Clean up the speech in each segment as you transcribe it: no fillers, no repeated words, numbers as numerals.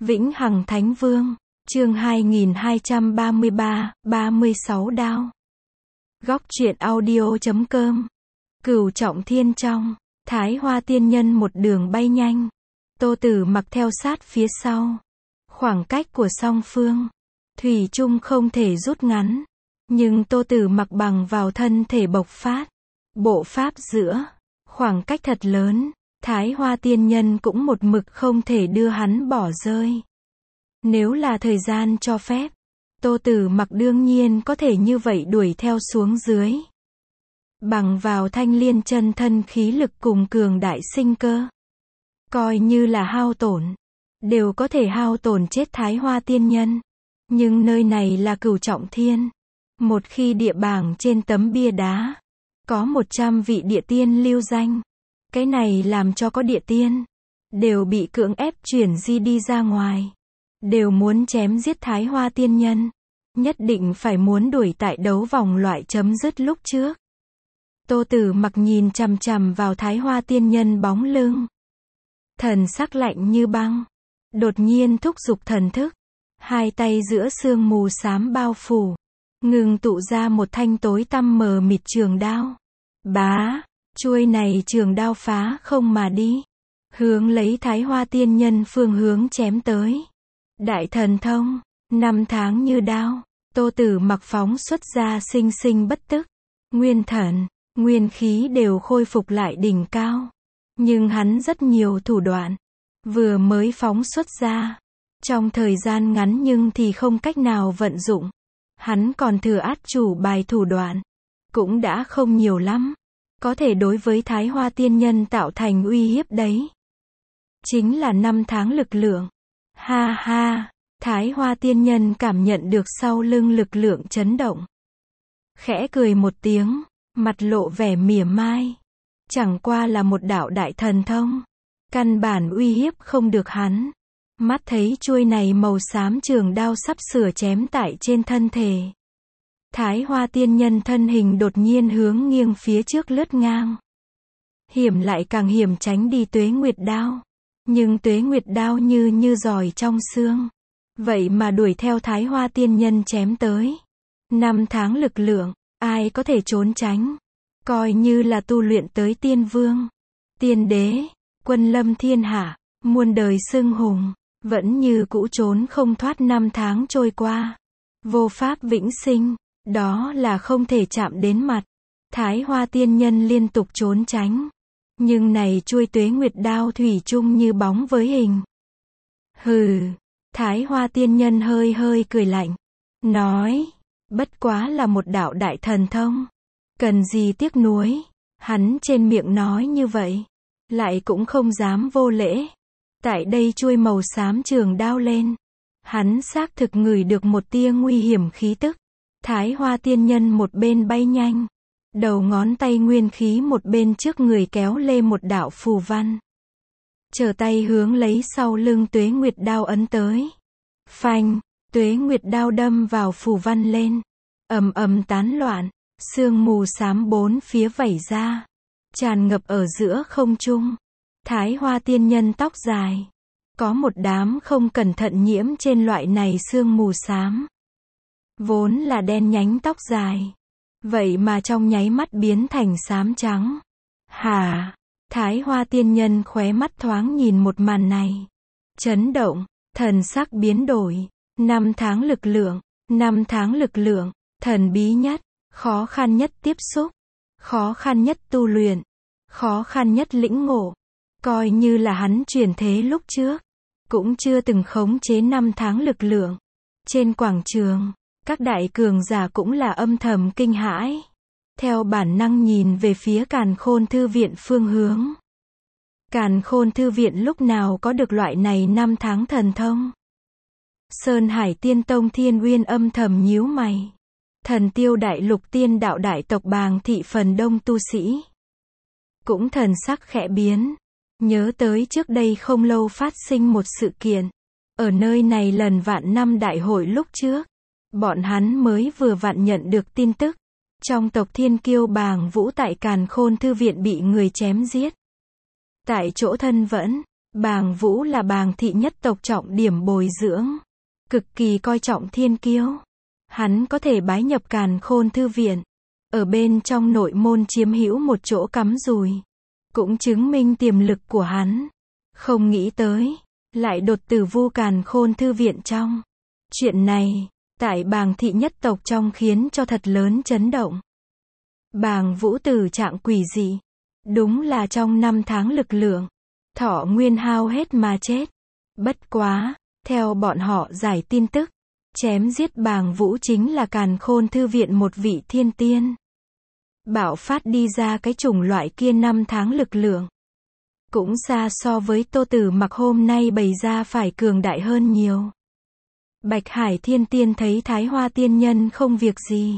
Vĩnh Hằng Thánh Vương, chương 2233, 36 đao. Góc truyện audio.com. Cửu Trọng Thiên trong, Thái Hoa Tiên Nhân một đường bay nhanh. Tô Tử Mặc theo sát phía sau. Khoảng cách của song phương, thủy chung không thể rút ngắn. Nhưng Tô Tử Mặc bằng vào thân thể bộc phát. Bộ pháp giữa, khoảng cách thật lớn. Thái Hoa Tiên Nhân cũng một mực không thể đưa hắn bỏ rơi. Nếu là thời gian cho phép, Tô Tử Mặc đương nhiên có thể như vậy đuổi theo xuống dưới. Bằng vào thanh liên chân thân khí lực cùng cường đại sinh cơ, coi như là hao tổn, đều có thể hao tổn chết Thái Hoa Tiên Nhân. Nhưng nơi này là Cửu Trọng Thiên. Một khi địa bảng trên tấm bia đá có 100 vị địa tiên lưu danh, cái này làm cho có địa tiên đều bị cưỡng ép chuyển di đi ra ngoài, đều muốn chém giết Thái Hoa Tiên Nhân, nhất định phải muốn đuổi tại đấu vòng loại chấm dứt lúc trước. Tô Tử Mặc nhìn chằm chằm vào Thái Hoa Tiên Nhân bóng lưng, thần sắc lạnh như băng, đột nhiên thúc giục thần thức, hai tay giữa sương mù xám bao phủ, ngưng tụ ra một thanh tối tăm mờ mịt trường đao. Bá, chuôi này trường đao phá không mà đi, hướng lấy Thái Hoa Tiên Nhân phương hướng chém tới. Đại thần thông, 5 tháng như đao. Tô Tử Mặc phóng xuất ra sinh sinh bất tức, nguyên thần, nguyên khí đều khôi phục lại đỉnh cao. Nhưng hắn rất nhiều thủ đoạn, vừa mới phóng xuất ra, trong thời gian ngắn nhưng thì không cách nào vận dụng. Hắn còn thừa át chủ bài thủ đoạn, cũng đã không nhiều lắm, có thể đối với Thái Hoa Tiên Nhân tạo thành uy hiếp đấy. Chính là 5 tháng lực lượng. Ha ha, Thái Hoa Tiên Nhân cảm nhận được sau lưng lực lượng chấn động. Khẽ cười một tiếng, mặt lộ vẻ mỉa mai. Chẳng qua là một đạo đại thần thông, căn bản uy hiếp không được hắn. Mắt thấy chuôi này màu xám trường đao sắp sửa chém tại trên thân thể. Thái Hoa Tiên Nhân thân hình đột nhiên hướng nghiêng phía trước lướt ngang. Hiểm lại càng hiểm tránh đi Tuế Nguyệt Đao. Nhưng Tuế Nguyệt Đao như giỏi trong xương. Vậy mà đuổi theo Thái Hoa Tiên Nhân chém tới. 5 tháng lực lượng, ai có thể trốn tránh. Coi như là tu luyện tới tiên vương, tiên đế, quân lâm thiên hạ, muôn đời xưng hùng, vẫn như cũ trốn không thoát 5 tháng trôi qua. Vô pháp vĩnh sinh, đó là không thể chạm đến mặt. Thái Hoa Tiên Nhân liên tục trốn tránh. Nhưng này chuôi Tuế Nguyệt Đao thủy chung như bóng với hình. Hừ, Thái Hoa Tiên Nhân hơi hơi cười lạnh, nói, bất quá là một đạo đại thần thông, cần gì tiếc nuối. Hắn trên miệng nói như vậy, lại cũng không dám vô lễ. Tại đây chuôi màu xám trường đao lên, hắn xác thực ngửi được một tia nguy hiểm khí tức. Thái Hoa Tiên Nhân một bên bay nhanh, đầu ngón tay nguyên khí một bên trước người kéo lê một đạo phù văn. Trở tay hướng lấy sau lưng Tuế Nguyệt Đao ấn tới. Phanh, Tuế Nguyệt Đao đâm vào phù văn lên. Ầm ầm tán loạn, sương mù xám bốn phía vẩy ra, tràn ngập ở giữa không trung. Thái Hoa Tiên Nhân tóc dài, có một đám không cẩn thận nhiễm trên loại này sương mù xám. Vốn là đen nhánh tóc dài, vậy mà trong nháy mắt biến thành xám trắng. Hả? Thái Hoa Tiên Nhân khóe mắt thoáng nhìn một màn này, chấn động, thần sắc biến đổi. 5 tháng lực lượng, 5 tháng lực lượng, thần bí nhất, khó khăn nhất tiếp xúc, khó khăn nhất tu luyện, khó khăn nhất lĩnh ngộ. Coi như là hắn chuyển thế lúc trước, cũng chưa từng khống chế 5 tháng lực lượng. Trên quảng trường, các đại cường giả cũng là âm thầm kinh hãi. Theo bản năng nhìn về phía Càn Khôn Thư Viện phương hướng. Càn Khôn Thư Viện lúc nào có được loại này 5 tháng thần thông. Sơn Hải Tiên Tông Thiên Uyên âm thầm nhíu mày. Thần Tiêu Đại Lục Tiên Đạo đại tộc Bàng thị phần đông tu sĩ cũng thần sắc khẽ biến. Nhớ tới trước đây không lâu phát sinh một sự kiện. Ở nơi này lần vạn năm đại hội lúc trước, bọn hắn mới vừa vặn nhận được tin tức. Trong tộc Thiên Kiêu Bàng Vũ tại Càn Khôn Thư Viện bị người chém giết. Tại chỗ thân vẫn, Bàng Vũ là Bàng thị nhất tộc trọng điểm bồi dưỡng, cực kỳ coi trọng thiên kiêu. Hắn có thể bái nhập Càn Khôn thư viện, ở bên trong nội môn chiếm hữu một chỗ cắm rùi, cũng chứng minh tiềm lực của hắn. Không nghĩ tới, lại đột tử vu Càn Khôn thư viện trong. Chuyện này, tại Bàng thị nhất tộc trong khiến cho thật lớn chấn động. Bàng Vũ tử trạng quỷ dị, đúng là trong 5 tháng lực lượng, thọ nguyên hao hết mà chết. Bất quá, theo bọn họ giải tin tức, chém giết Bàng Vũ chính là Càn Khôn thư viện một vị thiên tiên. Bạo phát đi ra cái chủng loại kia 5 tháng lực lượng, cũng xa so với Tô Tử Mặc hôm nay bày ra phải cường đại hơn nhiều. Bạch Hải thiên tiên thấy Thái Hoa tiên nhân không việc gì,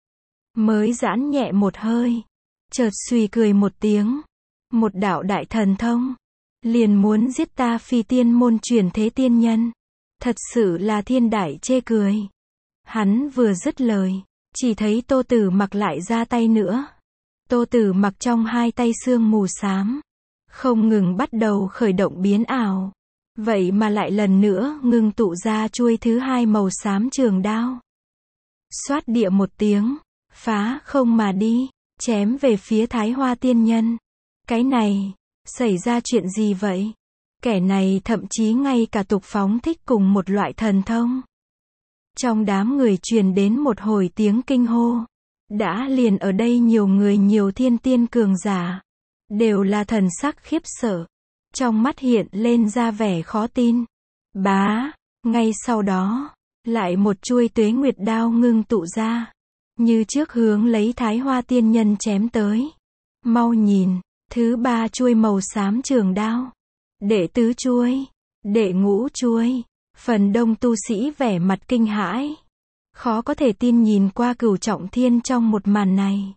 mới giãn nhẹ một hơi, chợt suy cười một tiếng. Một đạo đại thần thông, liền muốn giết ta Phi tiên môn truyền thế tiên nhân. Thật sự là thiên đại chê cười. Hắn vừa dứt lời, chỉ thấy Tô Tử Mặc lại ra tay nữa. Tô Tử Mặc trong hai tay sương mù xám, không ngừng bắt đầu khởi động biến ảo. Vậy mà lại lần nữa ngưng tụ ra chuôi thứ hai màu xám trường đao. Xoát địa một tiếng, phá không mà đi, chém về phía Thái Hoa tiên nhân. Cái này, xảy ra chuyện gì vậy? Kẻ này thậm chí ngay cả tục phóng thích cùng một loại thần thông. Trong đám người truyền đến một hồi tiếng kinh hô. Đã liền ở đây nhiều người nhiều thiên tiên cường giả, đều là thần sắc khiếp sợ. Trong mắt hiện lên ra vẻ khó tin. Bá, ngay sau đó, lại một chuôi tuế nguyệt đao ngưng tụ ra. Như trước hướng lấy Thái Hoa tiên nhân chém tới. Mau nhìn, thứ ba chuôi màu xám trường đao. Đệ tứ chuôi, đệ ngũ chuôi. Phần đông tu sĩ vẻ mặt kinh hãi, khó có thể tin nhìn qua Cửu Trọng Thiên trong một màn này.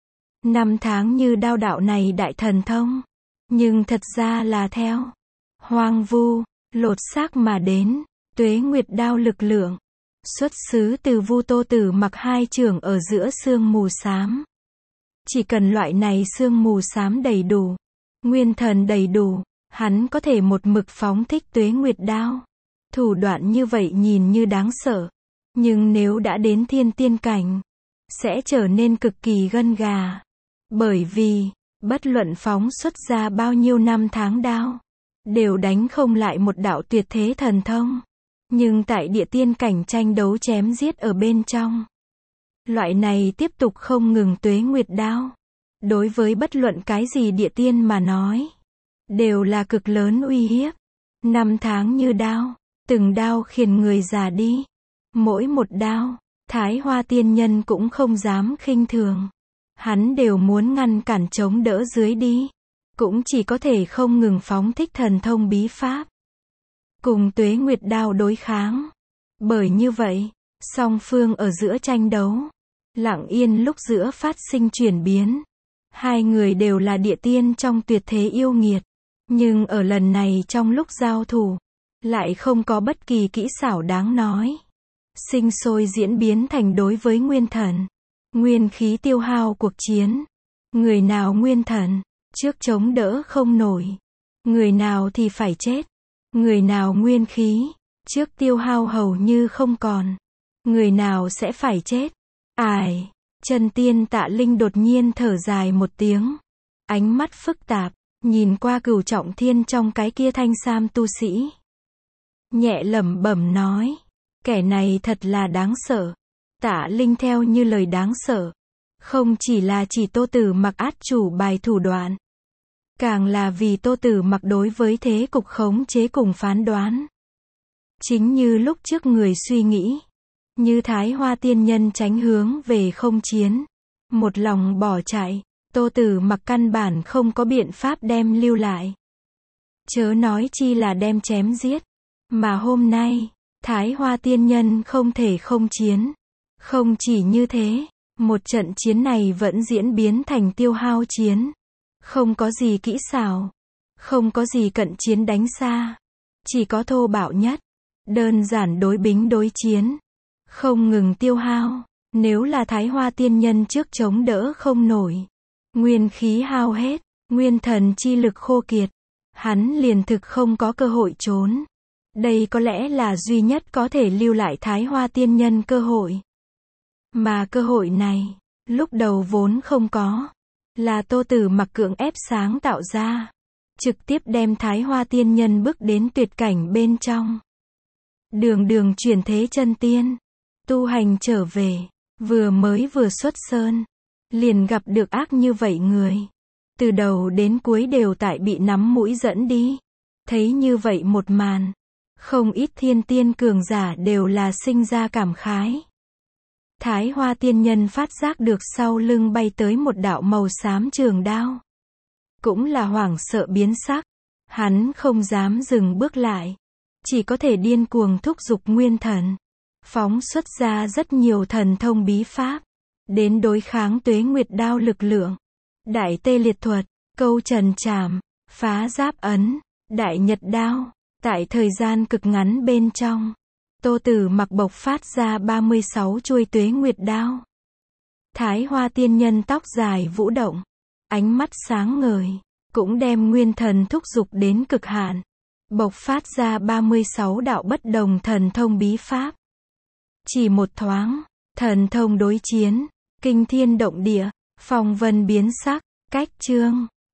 5 tháng như đao đạo này đại thần thông, nhưng thật ra là theo hoang vu, lột xác mà đến. Tuế nguyệt đao lực lượng, xuất xứ từ Vu Tô Tử Mặc hai trưởng ở giữa sương mù xám. Chỉ cần loại này sương mù xám đầy đủ, nguyên thần đầy đủ, hắn có thể một mực phóng thích tuế nguyệt đao. Thủ đoạn như vậy nhìn như đáng sợ, nhưng nếu đã đến thiên tiên cảnh, sẽ trở nên cực kỳ gân gà. Bởi vì, bất luận phóng xuất ra bao nhiêu năm tháng đao, đều đánh không lại một đạo tuyệt thế thần thông. Nhưng tại địa tiên cảnh tranh đấu chém giết ở bên trong, loại này tiếp tục không ngừng tuế nguyệt đao, đối với bất luận cái gì địa tiên mà nói, đều là cực lớn uy hiếp. 5 tháng như đao, từng đao khiển người già đi. Mỗi một đao, Thái Hoa tiên nhân cũng không dám khinh thường. Hắn đều muốn ngăn cản chống đỡ dưới đi. Cũng chỉ có thể không ngừng phóng thích thần thông bí pháp, cùng tuế nguyệt đao đối kháng. Bởi như vậy, song phương ở giữa tranh đấu, lặng yên lúc giữa phát sinh chuyển biến. Hai người đều là địa tiên trong tuyệt thế yêu nghiệt. Nhưng ở lần này trong lúc giao thủ, lại không có bất kỳ kỹ xảo đáng nói. Sinh sôi diễn biến thành đối với nguyên thần, nguyên khí tiêu hao cuộc chiến. Người nào nguyên thần, trước chống đỡ không nổi. Người nào thì phải chết. Người nào nguyên khí, trước tiêu hao hầu như không còn. Người nào sẽ phải chết. Ải, Chân Tiên Tạ Linh đột nhiên thở dài một tiếng. Ánh mắt phức tạp, nhìn qua Cửu Trọng Thiên trong cái kia thanh sam tu sĩ. Nhẹ lẩm bẩm nói, kẻ này thật là đáng sợ. Tạ Linh theo như lời đáng sợ, không chỉ là chỉ Tô Tử Mặc át chủ bài thủ đoạn, càng là vì Tô Tử Mặc đối với thế cục khống chế cùng phán đoán. Chính như lúc trước người suy nghĩ, như Thái Hoa tiên nhân tránh hướng về không chiến, một lòng bỏ chạy, Tô Tử Mặc căn bản không có biện pháp đem lưu lại. Chớ nói chi là đem chém giết. Mà hôm nay, Thái Hoa tiên nhân không thể không chiến. Không chỉ như thế, một trận chiến này vẫn diễn biến thành tiêu hao chiến. Không có gì kỹ xảo, không có gì cận chiến đánh xa, chỉ có thô bạo nhất, đơn giản đối bính đối chiến, không ngừng tiêu hao. Nếu là Thái Hoa tiên nhân trước chống đỡ không nổi, nguyên khí hao hết, nguyên thần chi lực khô kiệt, hắn liền thực không có cơ hội trốn. Đây có lẽ là duy nhất có thể lưu lại Thái Hoa tiên nhân cơ hội. Mà cơ hội này, lúc đầu vốn không có. Là Tô Tử Mặc cưỡng ép sáng tạo ra. Trực tiếp đem Thái Hoa tiên nhân bước đến tuyệt cảnh bên trong. Đường đường chuyển thế chân tiên. Tu hành trở về. Vừa xuất sơn. Liền gặp được ác như vậy người. Từ đầu đến cuối đều tại bị nắm mũi dẫn đi. Thấy như vậy một màn. Không ít thiên tiên cường giả đều là sinh ra cảm khái. Thái Hoa tiên nhân phát giác được sau lưng bay tới một đạo màu xám trường đao. Cũng là hoảng sợ biến sắc. Hắn không dám dừng bước lại. Chỉ có thể điên cuồng thúc giục nguyên thần. Phóng xuất ra rất nhiều thần thông bí pháp. Đến đối kháng Tuế Nguyệt đao lực lượng. Đại tê liệt thuật, câu trần trảm, phá giáp ấn, đại nhật đao. Tại thời gian cực ngắn bên trong. Tô Tử Mặc bộc phát ra 36 chuôi Tuế Nguyệt đao. Thái Hoa tiên nhân tóc dài vũ động. Ánh mắt sáng ngời. Cũng đem nguyên thần thúc giục đến cực hạn. Bộc phát ra 36 đạo bất đồng thần thông bí pháp. Chỉ một thoáng, thần thông đối chiến, kinh thiên động địa, phong vân biến sắc, cách chương.